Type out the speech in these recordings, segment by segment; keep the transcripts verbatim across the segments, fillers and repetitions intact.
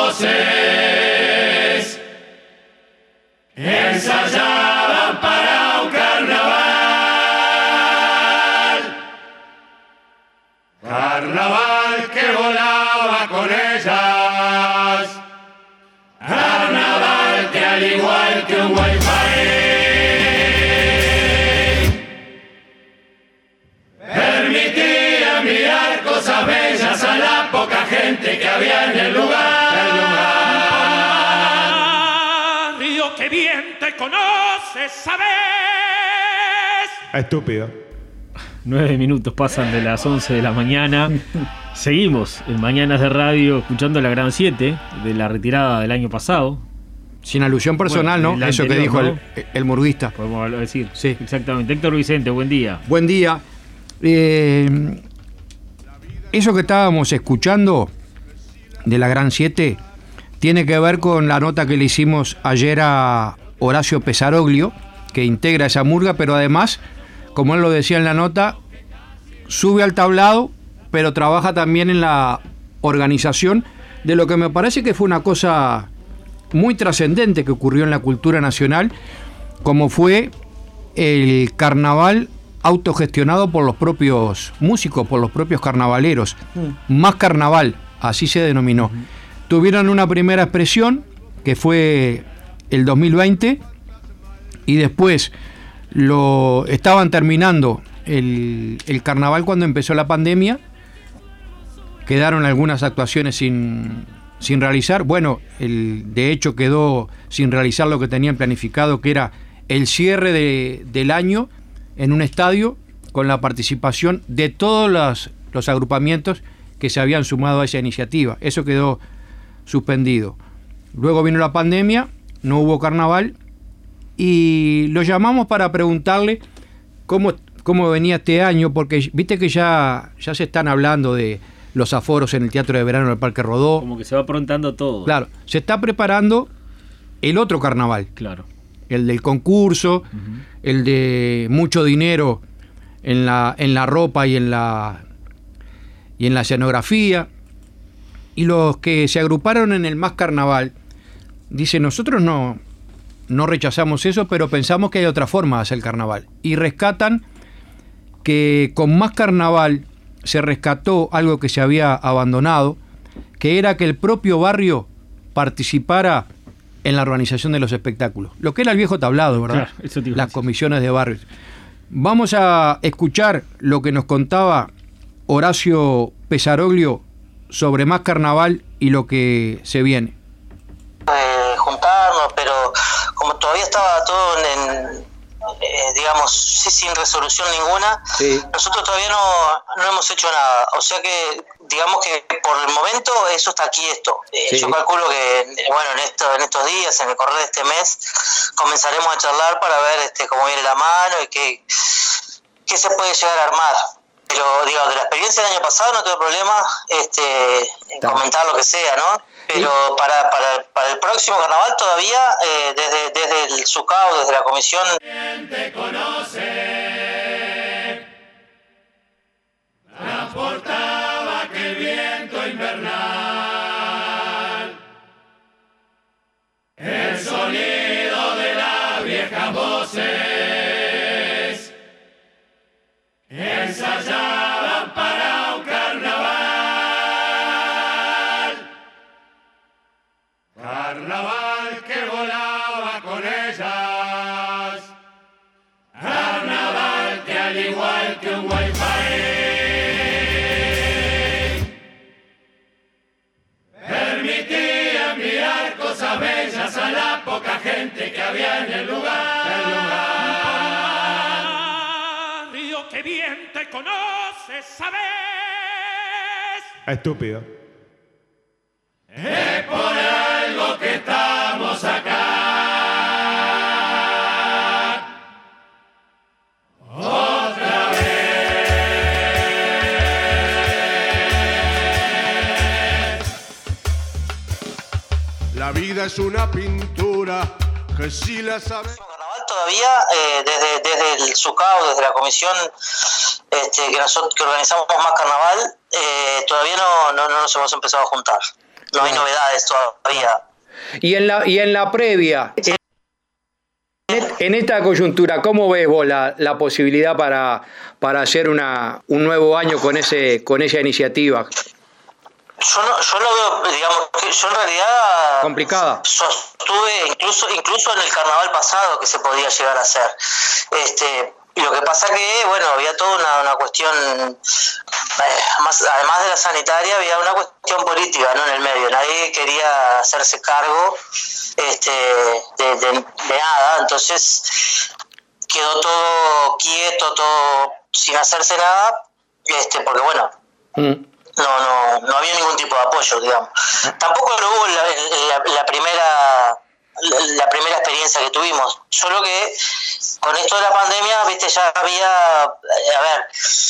voces ensayaban para un carnaval, carnaval que volaba con ellas, carnaval que al igual que un wifi permitía enviar cosas bellas a la poca gente que había en el lugar. El lugar. Río, que bien te conoces, ¿sabes? Estúpido. Nueve minutos pasan de las once de la mañana. Seguimos en Mañanas de Radio escuchando la Gran siete de la retirada del año pasado. Sin alusión personal, Bueno, ¿no? el Eso que anterior, dijo ¿no? el, el murguista. Podemos decir. Sí. Exactamente. Héctor Vicente, buen día. Buen día. Eh, eso que estábamos escuchando de la Gran siete tiene que ver con la nota que le hicimos ayer a Horacio Pesaroglio, que integra esa murga, pero además, como él lo decía en la nota, sube al tablado, pero trabaja también en la organización de lo que me parece que fue una cosa muy trascendente que ocurrió en la cultura nacional, como fue el carnaval autogestionado por los propios músicos, por los propios carnavaleros. Mm. Más carnaval, así se denominó. Uh-huh. Tuvieron una primera expresión, que fue el dos mil veinte, y después lo estaban terminando el, el carnaval cuando empezó la pandemia. Quedaron algunas actuaciones sin, sin realizar. Bueno, el, de hecho quedó sin realizar lo que tenían planificado, que era el cierre de, del año en un estadio con la participación de todos los, los agrupamientos que se habían sumado a esa iniciativa. Eso quedó suspendido. Luego vino la pandemia, no hubo carnaval, y lo llamamos para preguntarle cómo, cómo venía este año, porque viste que ya, ya se están hablando de los aforos en el Teatro de Verano del Parque Rodó. Como que se va aprontando todo. Claro, se está preparando el otro carnaval. Claro. El del concurso, uh-huh. El de mucho dinero en la, en la ropa y en la, y en la escenografía. Y los que se agruparon en el Más Carnaval dicen, nosotros no, no rechazamos eso, pero pensamos que hay otra forma de hacer el carnaval. Y rescatan que con Más Carnaval se rescató algo que se había abandonado, que era que el propio barrio participara en la organización de los espectáculos. Lo que era el viejo tablado, ¿verdad? Claro, eso te las comisiones de barrios. Vamos a escuchar lo que nos contaba Horacio Pesaroglio sobre Más Carnaval y lo que se viene. Eh, juntarnos, pero como todavía estaba todo en, eh, digamos, sin resolución ninguna, sí. Nosotros todavía no, no hemos hecho nada. O sea que, digamos que por el momento eso está quieto. Eh, sí. Yo calculo que, bueno, en, esto, en estos días, en el correr de este mes, comenzaremos a charlar para ver este, cómo viene la mano y qué, qué se puede llegar a armar. Pero, digo, de la experiencia del año pasado no tengo problema este, en comentar lo que sea, ¿no? Pero ¿sí? para, para, para el próximo carnaval todavía, eh, desde, desde el SUCAO, desde la comisión... Te conoce, transportaba aquel viento invernal, el sonido de las viejas voces, ensayaban para un carnaval, carnaval que volaba con ellas, carnaval que al igual que un wifi permitía enviar cosas bellas a la poca gente que había en el lugar. El lugar. Río, que bien te conoces, ¿sabes? Estúpido. Es por algo que estamos acá. Otra vez. La vida es una pintura que si la sabes. Todavía eh, desde, desde el SUCAO, desde la comisión este, que nosotros que organizamos Más Carnaval, eh, todavía no, no, no nos hemos empezado a juntar. no hay novedades todavía. Y en la, y en la previa, en, en esta coyuntura, ¿cómo ves vos la, la posibilidad para, para hacer una, un nuevo año con ese, con esa iniciativa? Yo no, yo lo veo, digamos, que yo en realidad complicada. Sostuve incluso, incluso en el carnaval pasado que se podía llegar a hacer. Este, lo que pasa que, bueno, había toda una, una cuestión, eh, más, además de la sanitaria, había una cuestión política, ¿no?, en el medio. Nadie quería hacerse cargo este, de, de, de nada, entonces quedó todo quieto, todo sin hacerse nada, este, porque bueno. Mm. No, no, no había ningún tipo de apoyo, digamos. Tampoco lo hubo la, la, la primera la, la primera experiencia que tuvimos. Solo que con esto de la pandemia, viste, ya había, a ver,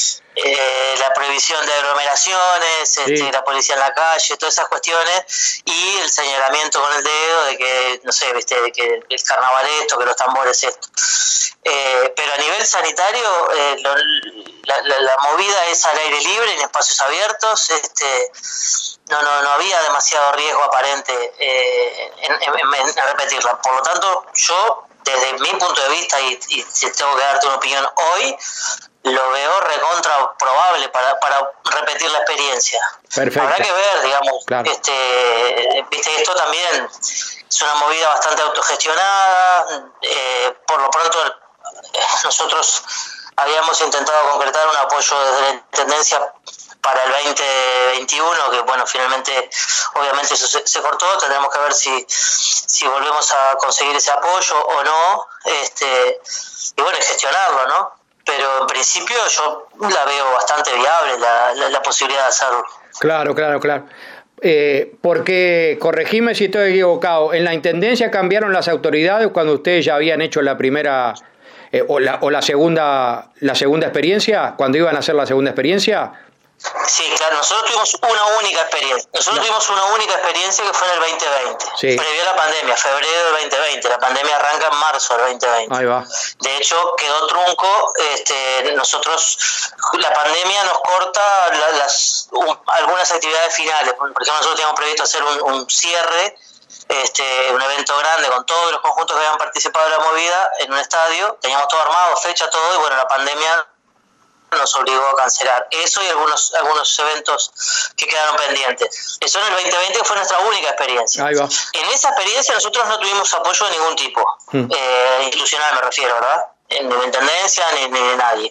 eh, la prohibición de aglomeraciones, sí. este, la policía en la calle, todas esas cuestiones, y el señalamiento con el dedo de que, no sé, viste, de que el carnaval esto, que los tambores esto. Eh, pero a nivel sanitario, eh, lo, la, la, la movida es al aire libre, en espacios abiertos, este, no, no, no había demasiado riesgo aparente eh, en, en, en, en repetirla. Por lo tanto, yo, desde mi punto de vista, y, y si tengo que darte una opinión hoy, lo veo recontra probable para, para repetir la experiencia. Perfecto. Habrá que ver, digamos, claro. este, viste, esto también es una movida bastante autogestionada. Eh, por lo pronto, nosotros habíamos intentado concretar un apoyo desde la Intendencia para el veinte veintiuno, que bueno, finalmente obviamente eso se, se cortó. Tendremos que ver si, si volvemos a conseguir ese apoyo o no, este, y bueno, gestionarlo, ¿no? Pero en principio yo la veo bastante viable, la, la, la posibilidad de hacerlo. Claro, claro, claro. Eh, porque, corregime si estoy equivocado, en la Intendencia cambiaron las autoridades cuando ustedes ya habían hecho la primera eh, o, la, o la segunda la segunda experiencia, cuando iban a hacer la segunda experiencia. Sí, claro, nosotros tuvimos una única experiencia. Nosotros no. tuvimos una única experiencia que fue en el veinte veinte, sí. previo a la pandemia, febrero del veinte veinte. La pandemia arranca en marzo del veinte veinte. Ahí va. De hecho, quedó trunco. Este, nosotros, la pandemia nos corta la, las un, algunas actividades finales. Por ejemplo, nosotros teníamos previsto hacer un, un cierre, este, un evento grande con todos los conjuntos que habían participado de la movida en un estadio. Teníamos todo armado, fecha, todo, y bueno, la pandemia nos obligó a cancelar eso y algunos algunos eventos que quedaron pendientes. Eso en el veinte veinte fue nuestra única experiencia. Ahí va. En esa experiencia nosotros no tuvimos apoyo de ningún tipo, mm. eh, institucional me refiero, ¿verdad? Ni de intendencia ni, ni de nadie.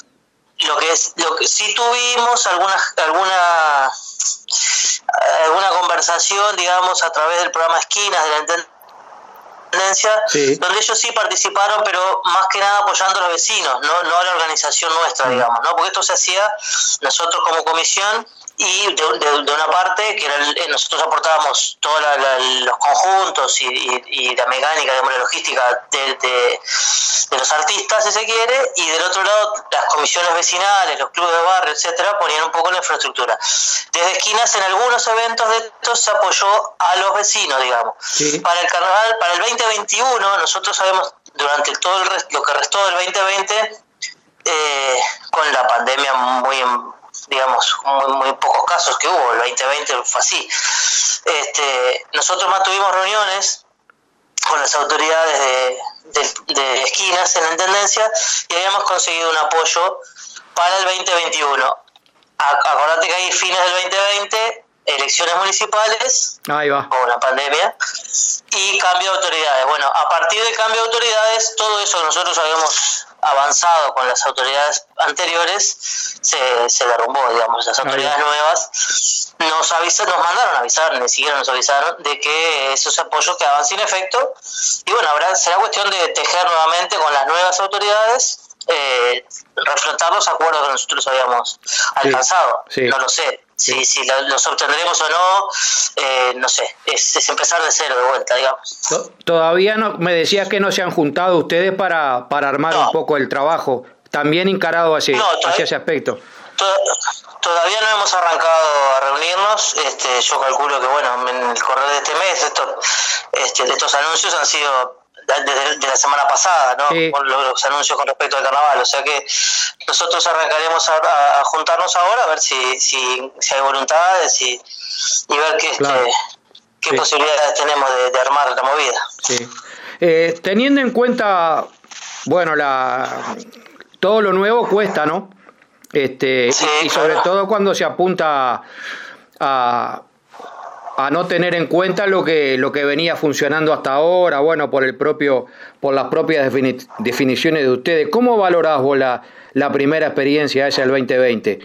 Lo que es, lo que sí tuvimos alguna alguna alguna conversación, digamos, a través del programa Esquinas de la Intendencia. Sí. Donde ellos sí participaron, pero más que nada apoyando a los vecinos, no, no a la organización nuestra, mm. digamos, ¿no? Porque esto se hacía nosotros como comisión y de, de, de una parte que era el, nosotros aportábamos todos los conjuntos y, y, y la mecánica, digamos, la logística de, de, de los artistas, si se quiere, y del otro lado las comisiones vecinales, los clubes de barrio, etcétera, ponían un poco la infraestructura. Desde Esquinas, en algunos eventos de estos se apoyó a los vecinos, digamos. Sí. Para el carnaval, para el veinte veintiuno, nosotros sabemos durante todo el rest, lo que restó del veinte veinte, eh, con la pandemia muy, digamos, muy, muy pocos casos que hubo, el veinte veinte fue así. Este, nosotros mantuvimos reuniones con las autoridades de, de, de Esquinas en la Intendencia y habíamos conseguido un apoyo para el veinte veintiuno. Acordate que ahí fines del veinte veinte, elecciones municipales, ahí va, con la pandemia, y cambio de autoridades. Bueno, a partir del cambio de autoridades, todo eso que nosotros habíamos avanzado con las autoridades anteriores se, se derrumbó, digamos. Las autoridades nuevas nos avisan, nos mandaron a avisar, ni siquiera nos avisaron de que esos apoyos quedaban sin efecto, y bueno, habrá, será cuestión de tejer nuevamente con las nuevas autoridades, eh, reflotar los acuerdos que nosotros habíamos alcanzado. Sí, sí. No lo sé. Si, si los obtendremos o no, eh, no sé, es, es empezar de cero de vuelta, digamos. Todavía no, me decías que no se han juntado ustedes para, para armar no. un poco el trabajo, también encarado hacia, no, hacia ese aspecto. To, todavía no hemos arrancado a reunirnos, este, yo calculo que bueno, en el correr de este mes, esto, este, estos anuncios han sido desde de la semana pasada, ¿no? Sí. Con los anuncios con respecto al carnaval, o sea que nosotros arrancaremos a, a juntarnos ahora a ver si, si, si hay voluntades, si, y ver qué, claro. este, qué sí. posibilidades tenemos de, de armar la movida. Sí. Eh, teniendo en cuenta, bueno, la todo lo nuevo cuesta, ¿no? Este, sí, y, y sobre claro. todo cuando se apunta a, a no tener en cuenta lo que lo que venía funcionando hasta ahora, bueno, por el propio por las propias defini- definiciones de ustedes. ¿Cómo valorás vos la, la primera experiencia esa del veinte veinte?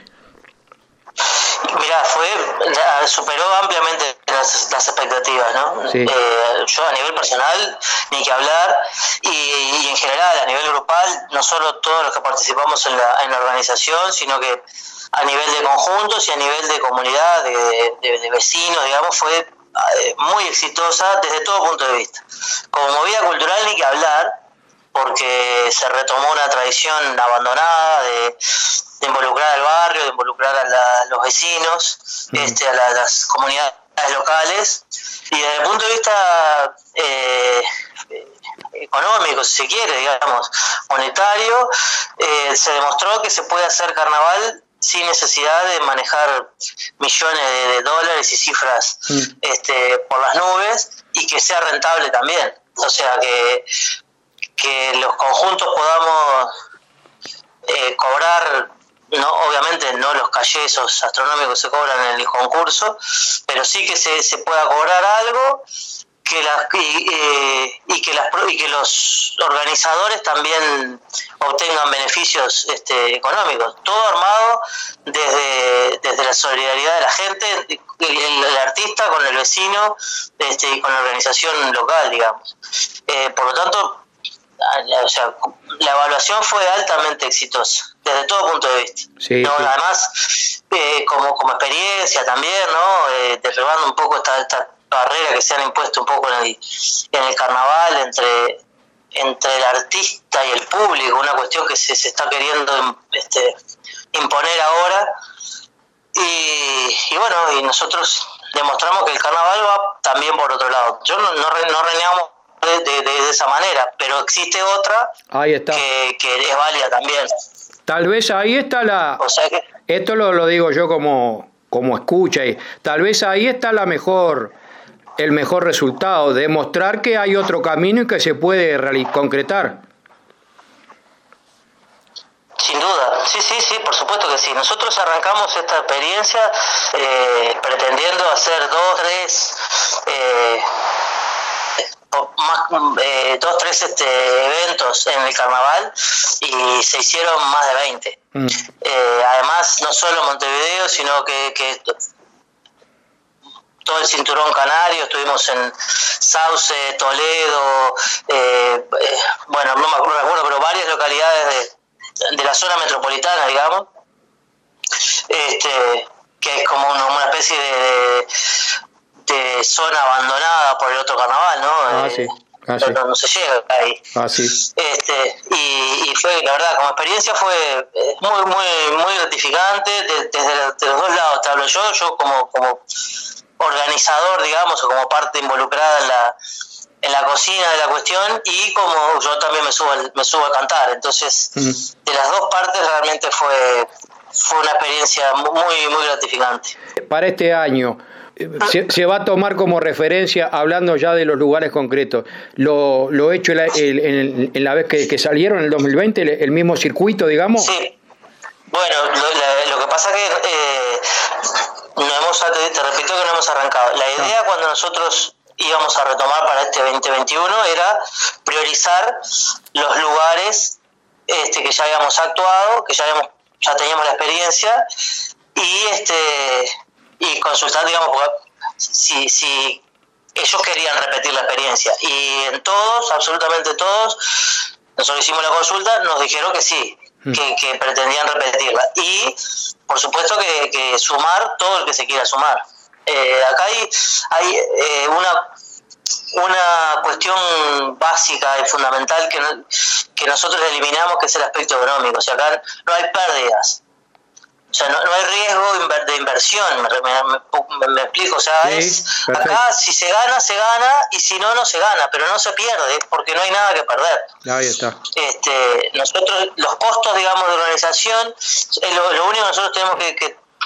Mirá, fue, la, superó ampliamente las, las expectativas, ¿no? Sí. Eh, yo a nivel personal, ni que hablar, y, y en general a nivel grupal, no solo todos los que participamos en la, en la organización, sino que a nivel de conjuntos y a nivel de comunidad, de, de, de vecinos, digamos, fue eh, muy exitosa desde todo punto de vista. Como movida cultural, ni que hablar, porque se retomó una tradición abandonada de, de involucrar al barrio, de involucrar a, la, a los vecinos, mm. este, a la, las comunidades locales, y desde el punto de vista eh, económico, si se quiere, digamos, monetario, eh, se demostró que se puede hacer carnaval sin necesidad de manejar millones de, de dólares y cifras mm. este, por las nubes, y que sea rentable también. O sea, que que los conjuntos podamos eh, cobrar, no obviamente no los callesos astronómicos que se cobran en el concurso, pero sí que se, se pueda cobrar algo, que las y, eh, y que las y que los organizadores también obtengan beneficios este, económicos, todo armado desde desde la solidaridad de la gente, el, el, el artista con el vecino, este, y con la organización local, digamos. Eh, por lo tanto, o sea, la evaluación fue altamente exitosa desde todo punto de vista. Sí, no, sí. Además, eh, como como experiencia también, ¿no? Eh, derribando un poco esta, esta barrera que se han impuesto un poco en el, en el carnaval entre entre el artista y el público, una cuestión que se, se está queriendo este, imponer ahora. Y, y bueno, y nosotros demostramos que el carnaval va también por otro lado. Yo no, no, no renegamos De, de, de esa manera, pero existe otra ahí está. Que, que es válida también. Tal vez ahí está la... O sea que... Esto lo, lo digo yo como, como escucha, y tal vez ahí está la mejor, el mejor resultado, demostrar que hay otro camino y que se puede reali- concretar. Sin duda, sí, sí, sí, por supuesto que sí. Nosotros arrancamos esta experiencia eh, pretendiendo hacer dos, tres... Eh, más eh, dos, tres este, eventos en el carnaval, y se hicieron más de veinte. Mm. Eh, además, no solo Montevideo, sino que, que todo el cinturón canario, estuvimos en Sauce, Toledo, eh, eh, bueno, no me acuerdo, pero varias localidades de, de la zona metropolitana, digamos, este, que es como una, una especie de, de zona abandonada por el otro carnaval, ¿no? Ah, eh, sí. Ah, no, sí. no, no se llega ahí. Ah, sí. Este, y, y fue, la verdad, como experiencia fue muy, muy, muy gratificante de, desde los, de los dos lados. Te hablo yo, yo como, como organizador, digamos, o como parte involucrada en la en la cocina de la cuestión, y como yo también me subo me subo a cantar. Entonces, mm. de las dos partes realmente fue fue una experiencia muy, muy gratificante. Para este año, Se, se va a tomar como referencia, hablando ya de los lugares concretos, lo, lo hecho en la, el, en, en la vez que, que salieron en el dos mil veinte, el, el mismo circuito, digamos. Sí, bueno, lo, la, lo que pasa que eh, no hemos, te, te repito que no hemos arrancado. La idea, ah. cuando nosotros íbamos a retomar para este veinte veintiuno, era priorizar los lugares este, que ya habíamos actuado, que ya habíamos, ya teníamos la experiencia, y este y consultar, digamos, si, si ellos querían repetir la experiencia. Y en todos, absolutamente todos, nosotros hicimos la consulta, nos dijeron que sí, mm. que, que pretendían repetirla. Y, por supuesto, que, que sumar todo el que se quiera sumar. Eh, acá hay, hay eh, una, una cuestión básica y fundamental que, no, que nosotros eliminamos, que es el aspecto económico. O sea, acá no hay pérdidas. O sea, no, no hay riesgo de inversión, me, me, me, me explico, o sea, sí, es acá si se gana, se gana, y si no, no se gana, pero no se pierde, porque no hay nada que perder. Ahí está. Este, nosotros, los costos, digamos, de organización, es lo, lo único que nosotros tenemos que, que,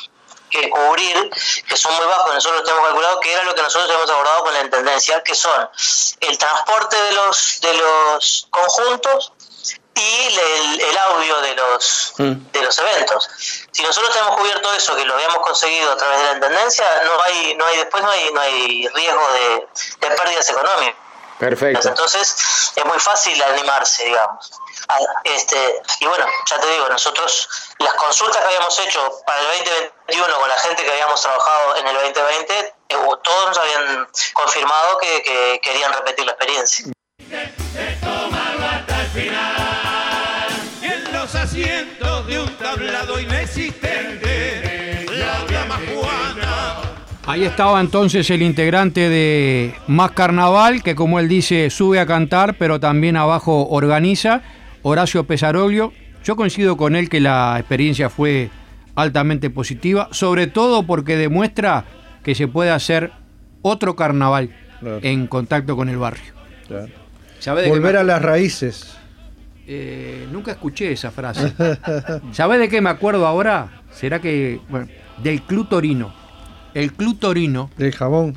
que cubrir, que son muy bajos, nosotros los tenemos calculado, que era lo que nosotros hemos abordado con la Intendencia, que son el transporte de los de los conjuntos y el, el audio de los mm. de los eventos. Si nosotros tenemos cubierto eso, que lo habíamos conseguido a través de la Intendencia, no hay no hay después no hay no hay riesgo de, de pérdidas económicas. Perfecto. Entonces es muy fácil animarse, digamos. Este, y bueno, ya te digo, nosotros las consultas que habíamos hecho para el veinte veintiuno con la gente que habíamos trabajado en el veinte veinte, eh, todos nos habían confirmado que, que querían repetir la experiencia. Y en los asientos de un tablado inexistente, la dama Juana. Ahí estaba entonces el integrante de Más Carnaval, que como él dice, sube a cantar, pero también abajo organiza, Horacio Pesaroglio. Yo coincido con él que la experiencia fue altamente positiva, sobre todo porque demuestra que se puede hacer otro carnaval, claro, en contacto con el barrio. Claro. ¿Sabe de Volver qué me... a las raíces. Eh, nunca escuché esa frase. ¿Sabés de qué me acuerdo ahora? ¿Será que...? Bueno, del Club Torino. El Club Torino... ¿Del jabón?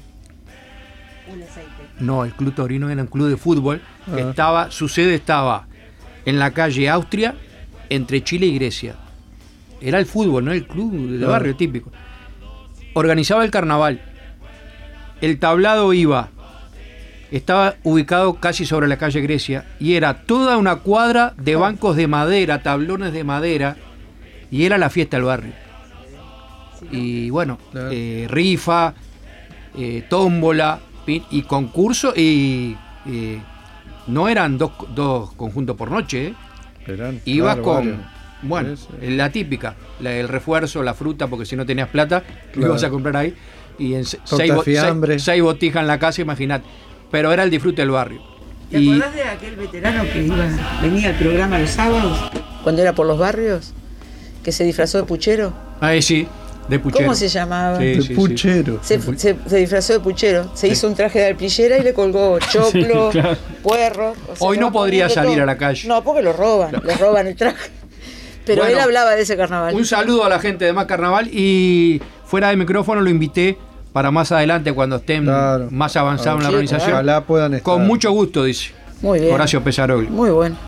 No, el Club Torino era un club de fútbol. Que ah. estaba, su sede estaba en la calle Austria, entre Chile y Grecia. Era el fútbol, ¿no? El club de barrio ah. típico. Organizaba el carnaval. El tablado iba... Estaba ubicado casi sobre la calle Grecia y era toda una cuadra de bancos de madera, tablones de madera, y era la fiesta del barrio. Y bueno, claro. eh, rifa, eh, tómbola y concurso, y eh, no eran dos, dos conjuntos por noche, ¿eh? Eran, ibas claro, con, varios. bueno, sí, sí. la típica, la, el refuerzo, la fruta, porque si no tenías plata, claro, lo ibas a comprar ahí, y en seis, seis, seis botijas en la casa, imagínate. Pero era el disfrute del barrio. ¿Te y... acordás de aquel veterano que iba, venía al programa los sábados? Cuando era por los barrios, que se disfrazó de puchero. Ah, sí, de puchero. ¿Cómo se llamaba? Sí, de sí, puchero. Sí. Se, se, se disfrazó de puchero. Se sí. hizo un traje de alpillera y le colgó choclo, sí, claro, puerro. O sea, hoy no podría salir todo a la calle. No, porque lo roban, no. le roban el traje. Pero bueno, él hablaba de ese carnaval. Un saludo a la gente de Más Carnaval, y fuera de micrófono lo invité para más adelante, cuando estén, claro, más avanzados en la organización. Ojalá puedan estar. Con mucho gusto, dice. Muy bien. Horacio Pesaroglio. Muy bueno.